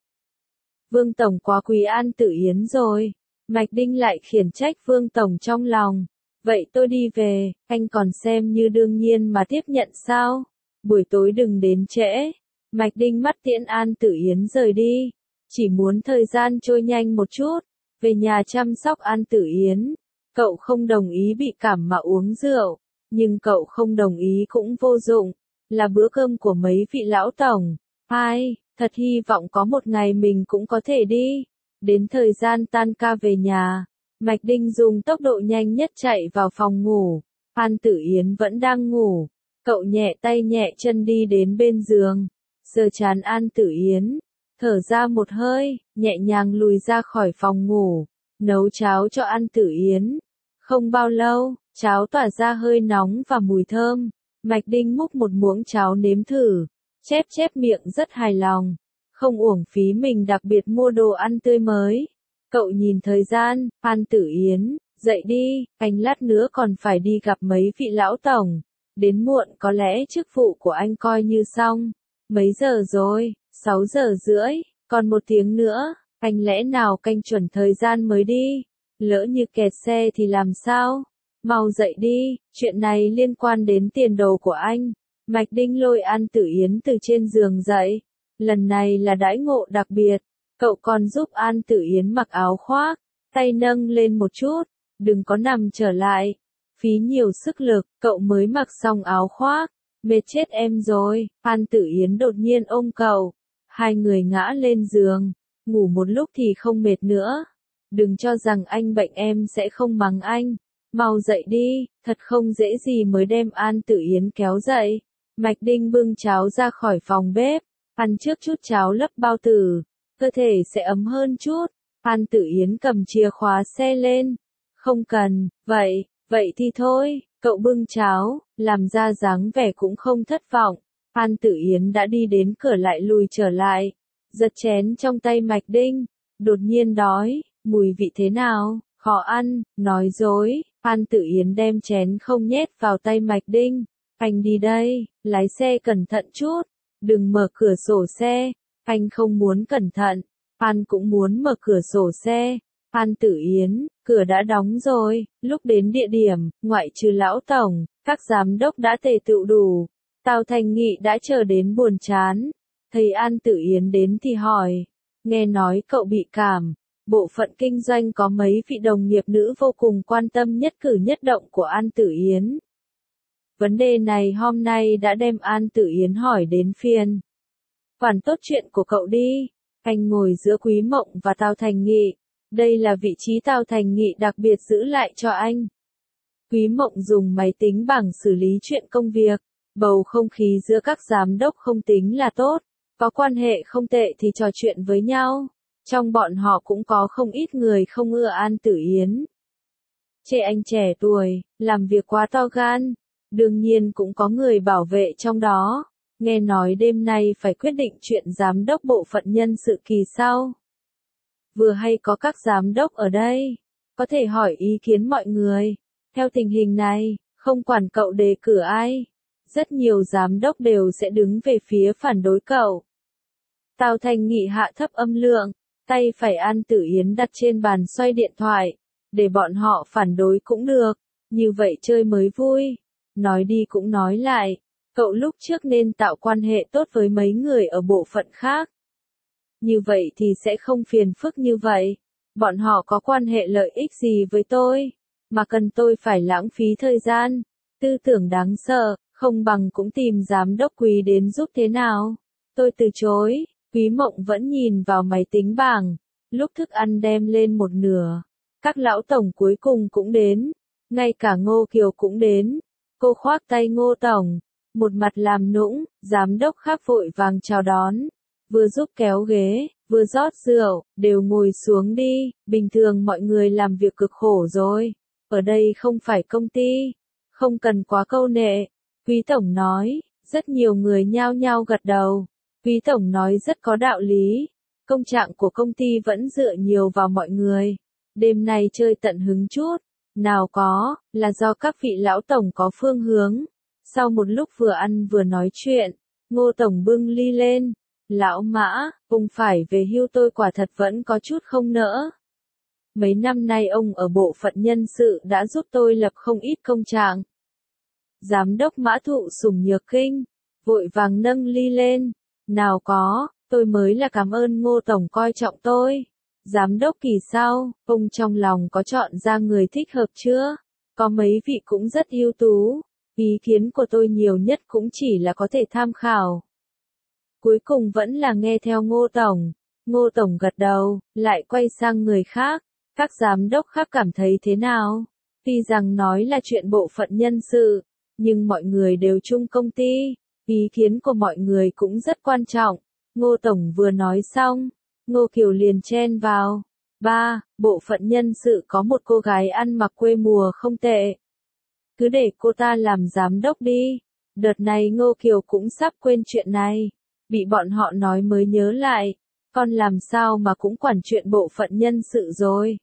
Vương Tổng quá quý An Tử Yến rồi. Mạch Đinh lại khiển trách Vương Tổng trong lòng. Vậy tôi đi về, anh còn xem như đương nhiên mà tiếp nhận sao? Buổi tối đừng đến trễ. Mạch Đinh mắt tiễn An Tử Yến rời đi. Chỉ muốn thời gian trôi nhanh một chút. Về nhà chăm sóc An Tử Yến. Cậu không đồng ý bị cảm mà uống rượu. Nhưng cậu không đồng ý cũng vô dụng. Là bữa cơm của mấy vị lão tổng. Ai, thật hy vọng có một ngày mình cũng có thể đi. Đến thời gian tan ca về nhà. Mạch Đinh dùng tốc độ nhanh nhất chạy vào phòng ngủ. Phan Tử Yến vẫn đang ngủ. Cậu nhẹ tay nhẹ chân đi đến bên giường. Sờ trán An Tử Yến. Thở ra một hơi, nhẹ nhàng lùi ra khỏi phòng ngủ. Nấu cháo cho An Tử Yến. Không bao lâu, cháo tỏa ra hơi nóng và mùi thơm. Mạch Đinh múc một muỗng cháo nếm thử. Chép chép miệng rất hài lòng. Không uổng phí mình đặc biệt mua đồ ăn tươi mới. Cậu nhìn thời gian, Phan Tử Yến, dậy đi, anh lát nữa còn phải đi gặp mấy vị lão tổng. Đến muộn có lẽ chức vụ của anh coi như xong. Mấy giờ rồi? sáu giờ rưỡi, còn một tiếng nữa, anh lẽ nào canh chuẩn thời gian mới đi? Lỡ như kẹt xe thì làm sao? Mau dậy đi, chuyện này liên quan đến tiền đồ của anh. Mạch Đinh lôi An Tử Yến từ trên giường dậy. Lần này là đãi ngộ đặc biệt. Cậu còn giúp An Tử Yến mặc áo khoác, tay nâng lên một chút, đừng có nằm trở lại. Phí nhiều sức lực, cậu mới mặc xong áo khoác. Mệt chết em rồi. An Tử Yến đột nhiên ôm cậu. Hai người ngã lên giường. Ngủ một lúc thì không mệt nữa. Đừng cho rằng anh bệnh em sẽ không mắng anh. Mau dậy đi, thật không dễ gì mới đem An Tử Yến kéo dậy. Mạch Đinh bưng cháo ra khỏi phòng bếp. Ăn trước chút cháo lấp bao tử. Cơ thể sẽ ấm hơn chút. An Tử Yến cầm chìa khóa xe lên. Không cần, vậy, vậy thì thôi. Cậu bưng cháo, làm ra dáng vẻ cũng không thất vọng. An Tử Yến đã đi đến cửa lại lùi trở lại, giật chén trong tay Mạch Đinh, đột nhiên đói, mùi vị thế nào, khó ăn, nói dối, An Tử Yến đem chén không nhét vào tay Mạch Đinh, anh đi đây, lái xe cẩn thận chút, đừng mở cửa sổ xe, anh không muốn cẩn thận, An cũng muốn mở cửa sổ xe, An Tử Yến, cửa đã đóng rồi, lúc đến địa điểm, ngoại trừ lão tổng, các giám đốc đã tề tựu đủ, Tào Thành Nghị đã chờ đến buồn chán, thấy An Tử Yến đến thì hỏi, nghe nói cậu bị cảm, bộ phận kinh doanh có mấy vị đồng nghiệp nữ vô cùng quan tâm nhất cử nhất động của An Tử Yến. Vấn đề này hôm nay đã đem An Tử Yến hỏi đến phiền. Quản tốt chuyện của cậu đi, anh ngồi giữa Quý Mộng và Tào Thành Nghị, đây là vị trí Tào Thành Nghị đặc biệt giữ lại cho anh. Quý Mộng dùng máy tính bảng xử lý chuyện công việc, bầu không khí giữa các giám đốc không tính là tốt, có quan hệ không tệ thì trò chuyện với nhau. Trong bọn họ cũng có không ít người không ưa An Tử Yến. Chê anh trẻ tuổi, làm việc quá to gan, đương nhiên cũng có người bảo vệ trong đó. Nghe nói đêm nay phải quyết định chuyện giám đốc bộ phận nhân sự kỳ sau. Vừa hay có các giám đốc ở đây, có thể hỏi ý kiến mọi người. Theo tình hình này, không quản cậu đề cử ai, rất nhiều giám đốc đều sẽ đứng về phía phản đối cậu. Tào Thành Nghị hạ thấp âm lượng, tay phải An Tử Yến đặt trên bàn xoay điện thoại, để bọn họ phản đối cũng được, như vậy chơi mới vui. Nói đi cũng nói lại, cậu lúc trước nên tạo quan hệ tốt với mấy người ở bộ phận khác. Như vậy thì sẽ không phiền phức như vậy. Bọn họ có quan hệ lợi ích gì với tôi, mà cần tôi phải lãng phí thời gian, tư tưởng đáng sợ, không bằng cũng tìm giám đốc Quý đến giúp thế nào. Tôi từ chối, Quý Mộng vẫn nhìn vào máy tính bảng, lúc thức ăn đem lên một nửa. Các lão tổng cuối cùng cũng đến, ngay cả Ngô Kiều cũng đến. Cô khoác tay Ngô Tổng, một mặt làm nũng, giám đốc khác vội vàng chào đón, vừa giúp kéo ghế, vừa rót rượu, đều ngồi xuống đi, bình thường mọi người làm việc cực khổ rồi, ở đây không phải công ty, không cần quá câu nệ. Quý Tổng nói, rất nhiều người nhao nhao gật đầu, Quý Tổng nói rất có đạo lý, công trạng của công ty vẫn dựa nhiều vào mọi người, đêm nay chơi tận hứng chút. Nào có, là do các vị lão tổng có phương hướng. Sau một lúc vừa ăn vừa nói chuyện, Ngô Tổng bưng ly lên. Lão Mã, ông phải về hưu tôi quả thật vẫn có chút không nỡ. Mấy năm nay ông ở bộ phận nhân sự đã giúp tôi lập không ít công trạng. Giám đốc Mã Thụ Sủng Nhược Kinh, vội vàng nâng ly lên. Nào có, tôi mới là cảm ơn Ngô Tổng coi trọng tôi. Giám đốc kỳ sau, ông trong lòng có chọn ra người thích hợp chưa? Có mấy vị cũng rất ưu tú, ý kiến của tôi nhiều nhất cũng chỉ là có thể tham khảo. Cuối cùng vẫn là nghe theo Ngô Tổng. Ngô Tổng gật đầu, lại quay sang người khác. Các giám đốc khác cảm thấy thế nào? Tuy rằng nói là chuyện bộ phận nhân sự, nhưng mọi người đều chung công ty, ý kiến của mọi người cũng rất quan trọng. Ngô Tổng vừa nói xong, Ngô Kiều liền chen vào. Ba, bộ phận nhân sự có một cô gái ăn mặc quê mùa không tệ. Cứ để cô ta làm giám đốc đi. Đợt này Ngô Kiều cũng sắp quên chuyện này. Bị bọn họ nói mới nhớ lại. Con làm sao mà cũng quản chuyện bộ phận nhân sự rồi.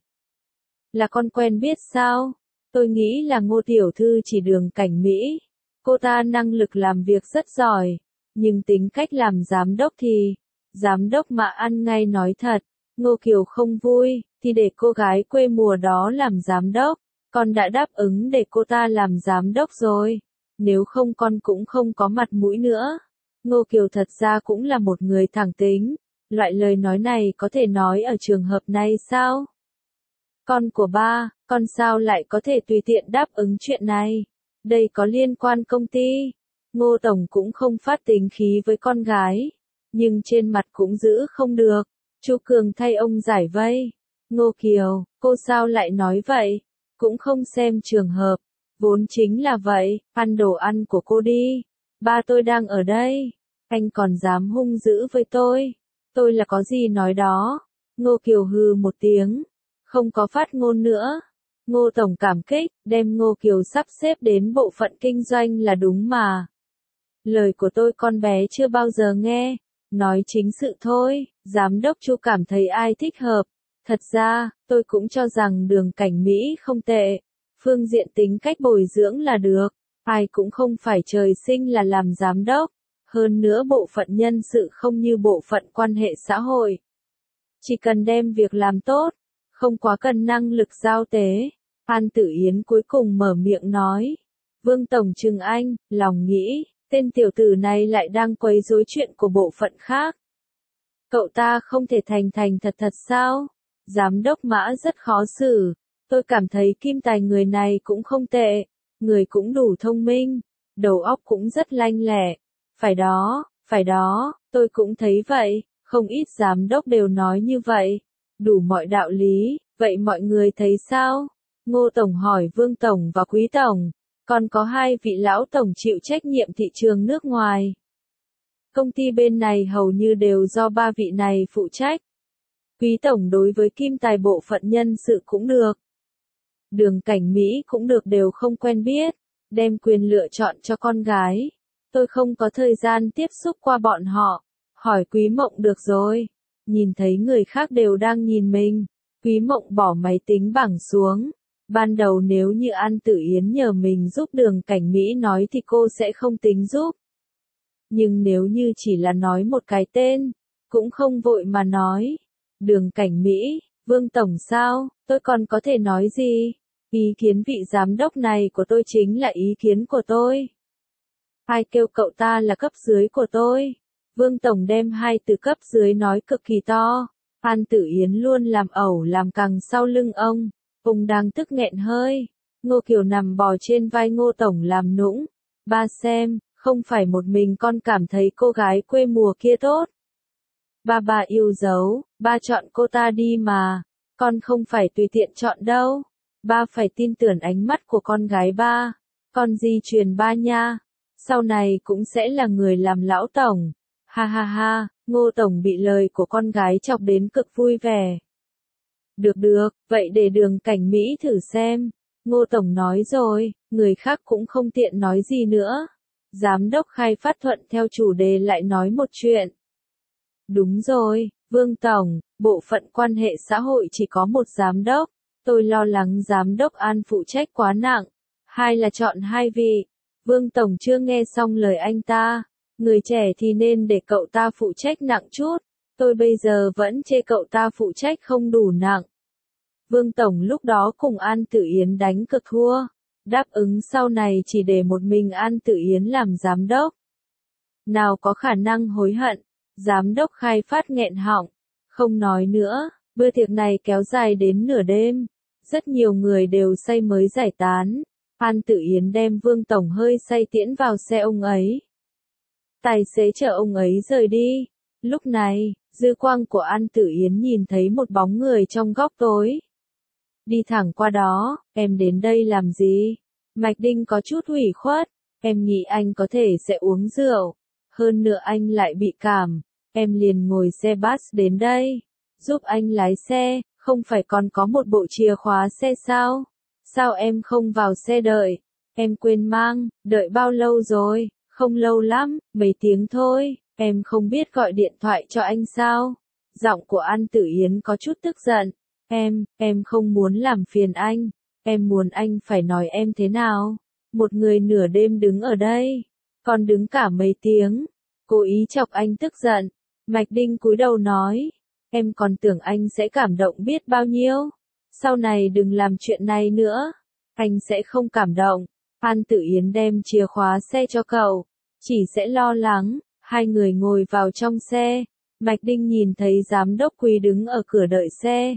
Là con quen biết sao? Tôi nghĩ là Ngô Tiểu Thư chỉ đường cảnh Mỹ. Cô ta năng lực làm việc rất giỏi. Nhưng tính cách làm giám đốc thì... Giám đốc mà ăn ngay nói thật, Ngô Kiều không vui, thì để cô gái quê mùa đó làm giám đốc, con đã đáp ứng để cô ta làm giám đốc rồi, nếu không con cũng không có mặt mũi nữa. Ngô Kiều thật ra cũng là một người thẳng tính, loại lời nói này có thể nói ở trường hợp này sao? Con của ba, con sao lại có thể tùy tiện đáp ứng chuyện này? Đây có liên quan công ty. Ngô Tổng cũng không phát tính khí với con gái. Nhưng trên mặt cũng giữ không được. Chu Cường thay ông giải vây. Ngô Kiều, cô sao lại nói vậy? Cũng không xem trường hợp. Vốn chính là vậy, ăn đồ ăn của cô đi. Ba tôi đang ở đây. Anh còn dám hung dữ với tôi. Tôi là có gì nói đó. Ngô Kiều hừ một tiếng. Không có phát ngôn nữa. Ngô Tổng cảm kích, đem Ngô Kiều sắp xếp đến bộ phận kinh doanh là đúng mà. Lời của tôi con bé chưa bao giờ nghe. Nói chính sự thôi, giám đốc Chu cảm thấy ai thích hợp. Thật ra, tôi cũng cho rằng Đường Cảnh Mỹ không tệ. Phương diện tính cách bồi dưỡng là được. Ai cũng không phải trời sinh là làm giám đốc. Hơn nữa bộ phận nhân sự không như bộ phận quan hệ xã hội. Chỉ cần đem việc làm tốt, không quá cần năng lực giao tế. An Tử Yến cuối cùng mở miệng nói. Vương Tổng trừng anh, lòng nghĩ, tên tiểu tử này lại đang quấy rối chuyện của bộ phận khác. Cậu ta không thể thành thành thật thật sao? Giám đốc Mã rất khó xử. Tôi cảm thấy Kim Tài người này cũng không tệ. Người cũng đủ thông minh. Đầu óc cũng rất lanh lẹ. Phải đó, phải đó, tôi cũng thấy vậy. Không ít giám đốc đều nói như vậy. Đủ mọi đạo lý. Vậy mọi người thấy sao? Ngô Tổng hỏi Vương Tổng và Quý Tổng. Còn có hai vị lão tổng chịu trách nhiệm thị trường nước ngoài. Công ty bên này hầu như đều do ba vị này phụ trách. Quý Tổng đối với Kim Tài bộ phận nhân sự cũng được. Đường Cảnh Mỹ cũng được, đều không quen biết. Đem quyền lựa chọn cho con gái. Tôi không có thời gian tiếp xúc qua bọn họ. Hỏi Quý Mộng được rồi. Nhìn thấy người khác đều đang nhìn mình. Quý Mộng bỏ máy tính bảng xuống. Ban đầu nếu như An Tử Yến nhờ mình giúp Đường Cảnh Mỹ nói thì cô sẽ không tính giúp. Nhưng nếu như chỉ là nói một cái tên, cũng không vội mà nói. Đường Cảnh Mỹ, Vương Tổng sao, tôi còn có thể nói gì? Ý kiến vị giám đốc này của tôi chính là ý kiến của tôi. Ai kêu cậu ta là cấp dưới của tôi? Vương Tổng đem hai từ cấp dưới nói cực kỳ to. An Tử Yến luôn làm ẩu làm cằng sau lưng ông. Ông đang tức nghẹn hơi. Ngô Kiều nằm bò trên vai Ngô Tổng làm nũng. Ba xem, không phải một mình con cảm thấy cô gái quê mùa kia tốt. Ba ba yêu dấu, ba chọn cô ta đi mà. Con không phải tùy tiện chọn đâu. Ba phải tin tưởng ánh mắt của con gái ba. Con di truyền ba nha. Sau này cũng sẽ là người làm lão tổng. Ha ha ha, Ngô Tổng bị lời của con gái chọc đến cực vui vẻ. Được được, vậy để Đường Cảnh Mỹ thử xem. Ngô Tổng nói rồi, người khác cũng không tiện nói gì nữa. Giám đốc Khai Phát thuận theo chủ đề lại nói một chuyện. Đúng rồi, Vương Tổng, bộ phận quan hệ xã hội chỉ có một giám đốc. Tôi lo lắng giám đốc An phụ trách quá nặng. Hai là chọn hai vị. Vương Tổng chưa nghe xong lời anh ta. Người trẻ thì nên để cậu ta phụ trách nặng chút. Tôi bây giờ vẫn chê cậu ta phụ trách không đủ nặng. Vương Tổng lúc đó cùng An Tử Yến đánh cực thua. Đáp ứng sau này chỉ để một mình An Tử Yến làm giám đốc. Nào có khả năng hối hận. Giám đốc Khai Phát nghẹn họng. Không nói nữa. Bữa tiệc này kéo dài đến nửa đêm. Rất nhiều người đều say mới giải tán. An Tử Yến đem Vương Tổng hơi say tiễn vào xe ông ấy. Tài xế chở ông ấy rời đi. Lúc này, dư quang của An Tử Yến nhìn thấy một bóng người trong góc tối. Đi thẳng qua đó, em đến đây làm gì? Mạch Đinh có chút ủy khuất. Em nghĩ anh có thể sẽ uống rượu. Hơn nữa anh lại bị cảm. Em liền ngồi xe bus đến đây. Giúp anh lái xe, không phải còn có một bộ chìa khóa xe sao? Sao em không vào xe đợi? Em quên mang, đợi bao lâu rồi? Không lâu lắm, mấy tiếng thôi. Em không biết gọi điện thoại cho anh sao? Giọng của An Tử Yến có chút tức giận. Em, em không muốn làm phiền anh. Em muốn anh phải nói em thế nào? Một người nửa đêm đứng ở đây. Còn đứng cả mấy tiếng. Cố ý chọc anh tức giận. Mạch Đinh cúi đầu nói. Em còn tưởng anh sẽ cảm động biết bao nhiêu. Sau này đừng làm chuyện này nữa. Anh sẽ không cảm động. An Tử Yến đem chìa khóa xe cho cậu. Chỉ sẽ lo lắng. Hai người ngồi vào trong xe. Mạch Đinh nhìn thấy giám đốc Quý đứng ở cửa đợi xe.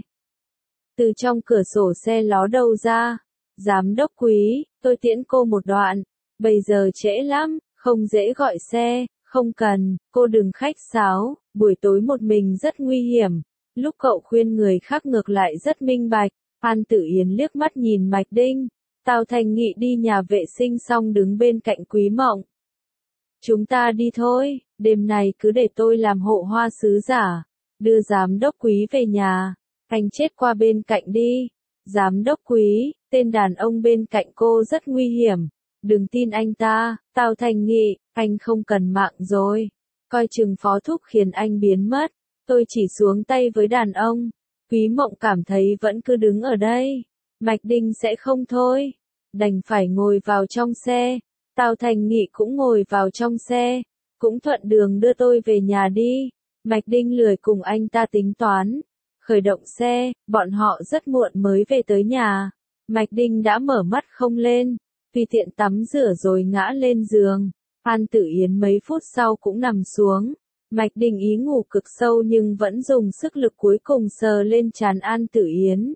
Từ trong cửa sổ xe ló đầu ra. Giám đốc Quý, tôi tiễn cô một đoạn. Bây giờ trễ lắm, không dễ gọi xe. Không cần, cô đừng khách sáo. Buổi tối một mình rất nguy hiểm. Lúc cậu khuyên người khác ngược lại rất minh bạch. An Tử Yến liếc mắt nhìn Mạch Đinh. Tào Thành Nghị đi nhà vệ sinh xong đứng bên cạnh Quý Mộng. Chúng ta đi thôi, đêm này cứ để tôi làm hộ hoa sứ giả. Đưa giám đốc Quý về nhà. Anh chết qua bên cạnh đi. Giám đốc Quý, tên đàn ông bên cạnh cô rất nguy hiểm. Đừng tin anh ta. Tào Thành Nghị, Anh không cần mạng rồi. Coi chừng phó thúc khiến anh biến mất. Tôi chỉ xuống tay với đàn ông. Quý Mộng cảm thấy vẫn cứ đứng ở đây. Mạch Đinh sẽ không thôi. Đành phải ngồi vào trong xe. Tào Thành Nghị cũng ngồi vào trong xe. Cũng thuận đường đưa tôi về nhà đi. Mạch Đinh lười cùng anh ta tính toán. Khởi động xe, bọn họ rất muộn mới về tới nhà. Mạch Đinh đã mở mắt không lên. Tùy tiện tắm rửa rồi ngã lên giường. An Tử Yến mấy phút sau cũng nằm xuống. Mạch Đinh ý ngủ cực sâu nhưng vẫn dùng sức lực cuối cùng sờ lên trán An Tử Yến.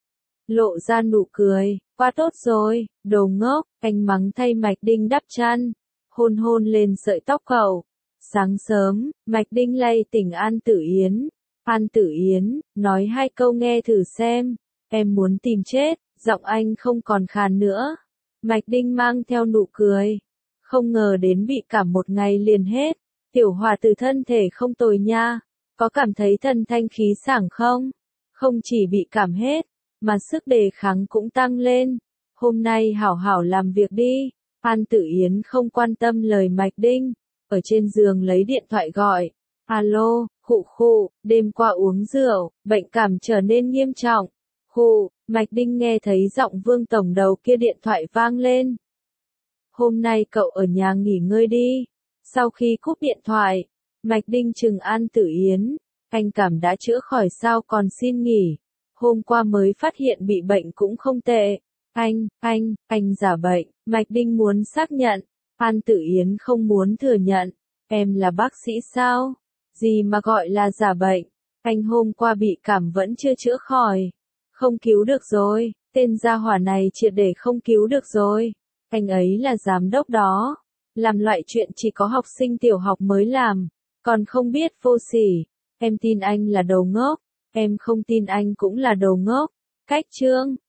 Lộ ra nụ cười, quá tốt rồi, đồ ngốc, anh mắng thay Mạch Đinh đắp chăn. Hôn hôn lên sợi tóc cậu. Sáng sớm, Mạch Đinh lay tỉnh An Tử Yến. An Tử Yến, nói hai câu nghe thử xem. Em muốn tìm chết, giọng anh không còn khàn nữa. Mạch Đinh mang theo nụ cười. Không ngờ đến bị cảm một ngày liền hết. Tiểu Hòa từ thân thể không tồi nha. Có cảm thấy thân thanh khí sảng không? Không chỉ bị cảm hết, mà sức đề kháng cũng tăng lên. Hôm nay hảo hảo làm việc đi. An Tử Yến không quan tâm lời Mạch Đinh. Ở trên giường lấy điện thoại gọi. Alo, khụ khụ, đêm qua uống rượu, bệnh cảm trở nên nghiêm trọng. Khụ, Mạch Đinh nghe thấy giọng Vương Tổng đầu kia điện thoại vang lên. Hôm nay cậu ở nhà nghỉ ngơi đi. Sau khi cúp điện thoại, Mạch Đinh trừng An Tử Yến. Anh cảm đã chữa khỏi sao còn xin nghỉ. Hôm qua mới phát hiện bị bệnh cũng không tệ. Anh, anh, anh giả bệnh. Mạch Đinh muốn xác nhận. An Tử Yến không muốn thừa nhận. Em là bác sĩ sao? Gì mà gọi là giả bệnh? Anh hôm qua bị cảm vẫn chưa chữa khỏi. Không cứu được rồi. Tên gia hỏa này triệt để không cứu được rồi. Anh ấy là giám đốc đó. Làm loại chuyện chỉ có học sinh tiểu học mới làm. Còn không biết vô sỉ. Em tin anh là đầu ngốc. Em không tin anh cũng là đầu ngốc. Cách chương.